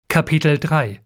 Kapitel 3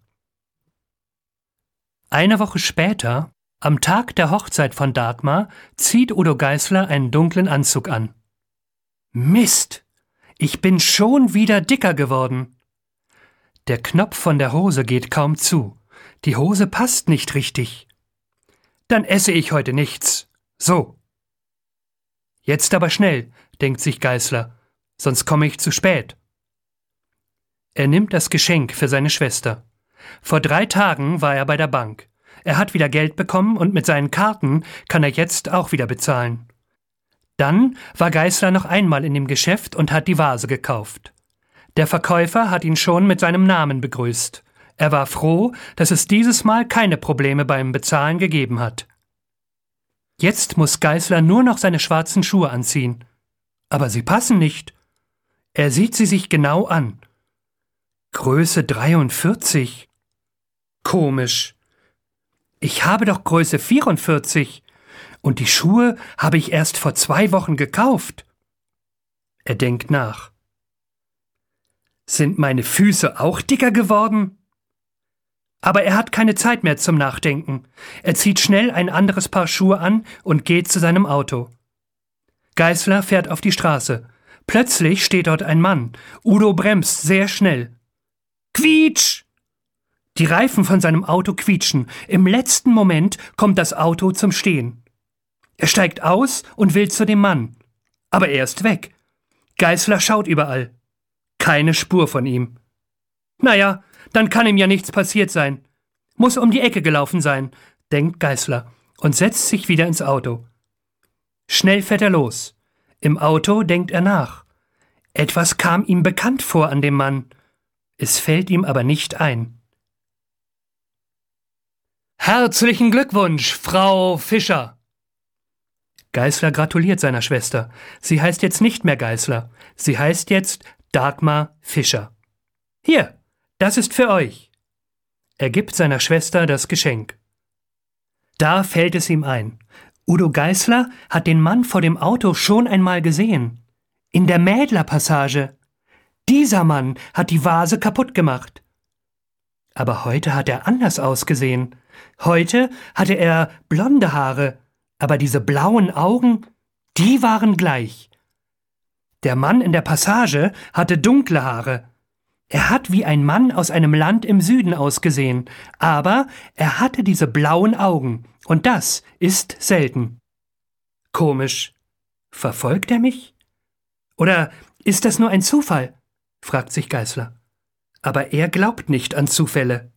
Eine Woche später, am Tag der Hochzeit von Dagmar, zieht Udo Geißler einen dunklen Anzug an. Mist! Ich bin schon wieder dicker geworden. Der Knopf von der Hose geht kaum zu. Die Hose passt nicht richtig. Dann esse ich heute nichts. So. Jetzt aber schnell, denkt sich Geißler, sonst komme ich zu spät. Er nimmt das Geschenk für seine Schwester. Vor 3 Tagen war er bei der Bank. Er hat wieder Geld bekommen und mit seinen Karten kann er jetzt auch wieder bezahlen. Dann war Geißler noch einmal in dem Geschäft und hat die Vase gekauft. Der Verkäufer hat ihn schon mit seinem Namen begrüßt. Er war froh, dass es dieses Mal keine Probleme beim Bezahlen gegeben hat. Jetzt muss Geißler nur noch seine schwarzen Schuhe anziehen. Aber sie passen nicht. Er sieht sie sich genau an. Größe 43. Komisch. Ich habe doch Größe 44 und die Schuhe habe ich erst vor 2 Wochen gekauft. Er denkt nach. Sind meine Füße auch dicker geworden? Aber er hat keine Zeit mehr zum Nachdenken. Er zieht schnell ein anderes Paar Schuhe an und geht zu seinem Auto. Geißler fährt auf die Straße. Plötzlich steht dort ein Mann. Udo bremst sehr schnell. Quietsch! Die Reifen von seinem Auto quietschen. Im letzten Moment kommt das Auto zum Stehen. Er steigt aus und will zu dem Mann. Aber er ist weg. Geißler schaut überall. Keine Spur von ihm. Naja, dann kann ihm ja nichts passiert sein. Muss um die Ecke gelaufen sein, denkt Geißler und setzt sich wieder ins Auto. Schnell fährt er los. Im Auto denkt er nach. Etwas kam ihm bekannt vor an dem Mann. Es fällt ihm aber nicht ein. Herzlichen Glückwunsch, Frau Fischer! Geißler gratuliert seiner Schwester. Sie heißt jetzt nicht mehr Geißler. Sie heißt jetzt Dagmar Fischer. Hier, das ist für euch. Er gibt seiner Schwester das Geschenk. Da fällt es ihm ein. Udo Geißler hat den Mann vor dem Auto schon einmal gesehen. In der Mädlerpassage. Dieser Mann hat die Vase kaputt gemacht. Aber heute hat er anders ausgesehen. Heute hatte er blonde Haare, aber diese blauen Augen, die waren gleich. Der Mann in der Passage hatte dunkle Haare. Er hat wie ein Mann aus einem Land im Süden ausgesehen, aber er hatte diese blauen Augen, und das ist selten. Komisch. Verfolgt er mich? Oder ist das nur ein Zufall? Fragt sich Geißler. Aber er glaubt nicht an Zufälle.